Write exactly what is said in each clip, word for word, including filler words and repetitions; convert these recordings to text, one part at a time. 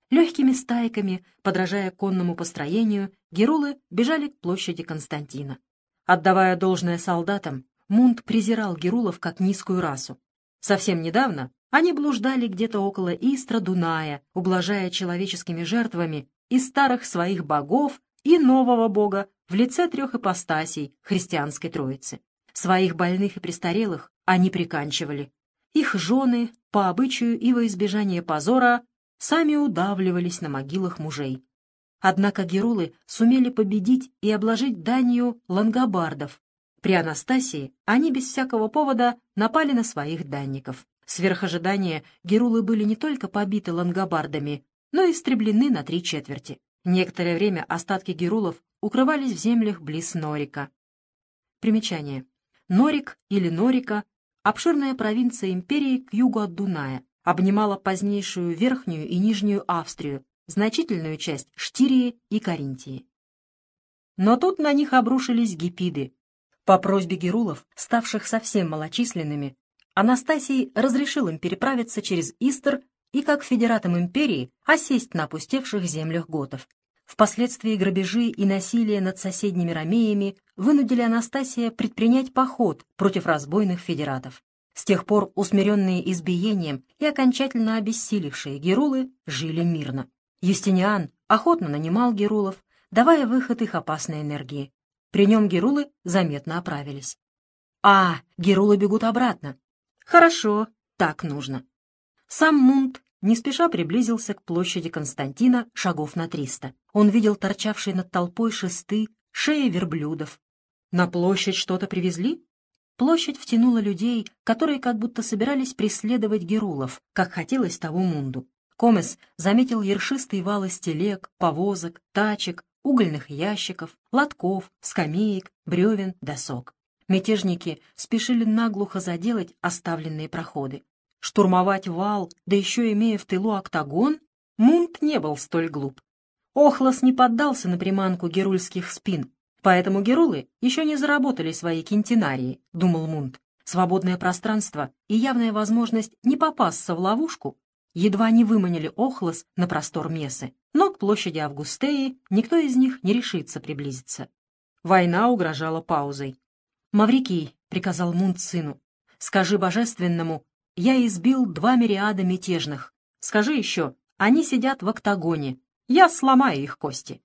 Легкими стайками, подражая конному построению, герулы бежали к площади Константина. Отдавая должное солдатам, Мунт презирал герулов как низкую расу. Совсем недавно они блуждали где-то около Истра Дуная, ублажая человеческими жертвами и старых своих богов, и нового бога в лице трех ипостасей христианской троицы. Своих больных и престарелых они приканчивали. Их жены, по обычаю и во избежание позора, сами удавливались на могилах мужей. Однако герулы сумели победить и обложить данью лангобардов. При Анастасии они без всякого повода напали на своих данников. Сверх ожидания герулы были не только побиты лангобардами, но и истреблены на три четверти. Некоторое время остатки герулов укрывались в землях близ Норика. Примечание. Норик или Норика — обширная провинция империи к югу от Дуная, обнимала позднейшую Верхнюю и Нижнюю Австрию, значительную часть Штирии и Каринтии. Но тут на них обрушились гепиды. По просьбе герулов, ставших совсем малочисленными, Анастасий разрешил им переправиться через Истр и, как федератам империи, осесть на опустевших землях готов. Впоследствии грабежи и насилие над соседними ромеями вынудили Анастасия предпринять поход против разбойных федератов. С тех пор усмиренные избиением и окончательно обессилевшие герулы жили мирно. Юстиниан охотно нанимал герулов, давая выход их опасной энергии. При нем герулы заметно оправились. А, герулы бегут обратно. Хорошо, так нужно. Сам Мунт не спеша приблизился к площади Константина шагов на триста. Он видел торчавшие над толпой шесты, шеи верблюдов. На площадь что-то привезли? Площадь втянула людей, которые как будто собирались преследовать герулов, как хотелось того Мунду. Комес заметил ершистый вал из телег, повозок, тачек, угольных ящиков, лотков, скамеек, бревен, досок. Мятежники спешили наглухо заделать оставленные проходы. Штурмовать вал, да еще имея в тылу октагон, Мунт не был столь глуп. Охлос не поддался на приманку герульских спин, поэтому герулы еще не заработали свои кентинарии, думал Мунт. Свободное пространство и явная возможность не попасться в ловушку едва не выманили Охлос на простор Мессы, но к площади Августеи никто из них не решится приблизиться. Война угрожала паузой. «Маврикий», — приказал Мунт сыну, — «скажи божественному, я избил два мириада мятежных. Скажи еще, они сидят в октагоне, я сломаю их кости».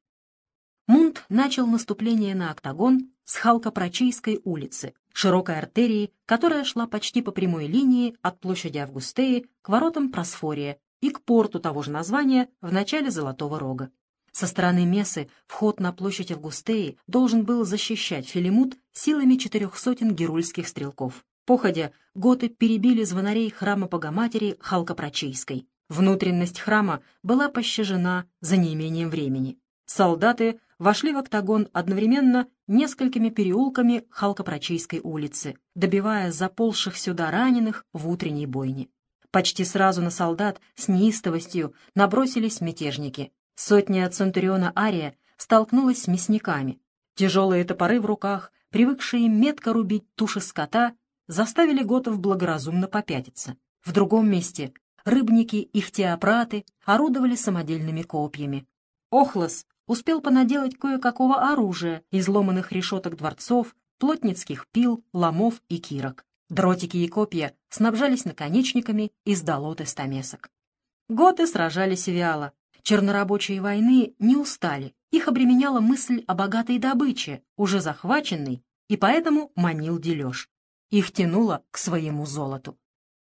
Мунт начал наступление на октагон с Халкопрочийской улицы, широкой артерии, которая шла почти по прямой линии от площади Августеи к воротам Просфория и к порту того же названия в начале Золотого Рога. Со стороны Мессы вход на площадь Августеи должен был защищать Филимут силами четырех сотен герульских стрелков. Походя, готы перебили звонарей храма Богоматери Халкопрочийской. Внутренность храма была пощажена за неимением времени. Солдаты вошли в октагон одновременно несколькими переулками Халкопрочийской улицы, добивая заползших сюда раненых в утренней бойне. Почти сразу на солдат с неистовостью набросились мятежники. Сотня центуриона Ария столкнулась с мясниками. Тяжелые топоры в руках, привыкшие метко рубить туши скота, заставили готов благоразумно попятиться. В другом месте рыбники-ихтиопраты орудовали самодельными копьями. Охлос успел понаделать кое-какого оружия из ломаных решеток дворцов, плотницких пил, ломов и кирок. Дротики и копья снабжались наконечниками из долот и стамесок. Готы сражались вяло. Чернорабочие войны не устали. Их обременяла мысль о богатой добыче, уже захваченной, и поэтому манил дележ. Их тянуло к своему золоту.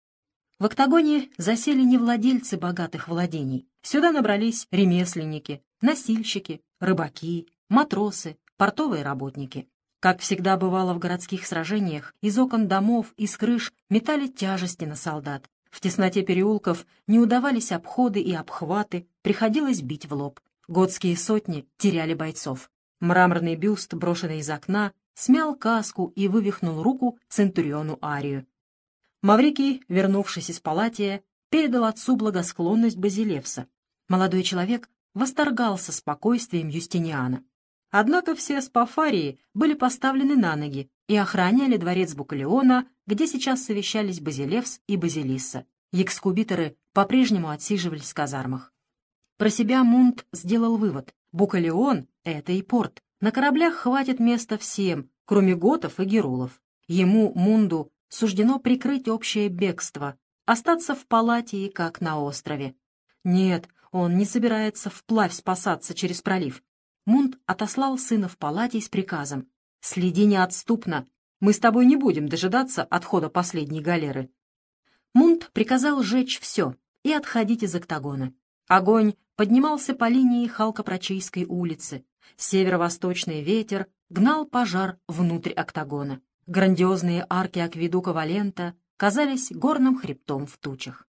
В октагоне засели не владельцы богатых владений. Сюда набрались ремесленники, носильщики, рыбаки, матросы, портовые работники. Как всегда бывало в городских сражениях, из окон домов и с крыш метали тяжести на солдат. В тесноте переулков не удавались обходы и обхваты, приходилось бить в лоб. Готские сотни теряли бойцов. Мраморный бюст, брошенный из окна, смял каску и вывихнул руку центуриону Арию. Маврикий, вернувшись из Палатия, передал отцу благосклонность Базилевса. Молодой человек восторгался спокойствием Юстиниана. Однако все спафарии были поставлены на ноги и охраняли дворец Букалеона, где сейчас совещались Базилевс и Базилисса. Екскубиторы по-прежнему отсиживались в казармах. Про себя Мунт сделал вывод. Букалеон — это и порт. На кораблях хватит места всем, кроме готов и герулов. Ему, Мунду, суждено прикрыть общее бегство, остаться в Палатии, как на острове. Нет, он не собирается вплавь спасаться через пролив. Мунт отослал сына в Палатий с приказом: «Следи неотступно, мы с тобой не будем дожидаться отхода последней галеры». Мунт приказал сжечь все и отходить из октагона. Огонь поднимался по линии Халкопрочийской улицы. Северо-восточный ветер гнал пожар внутрь октагона. Грандиозные арки акведука Валента казались горным хребтом в тучах.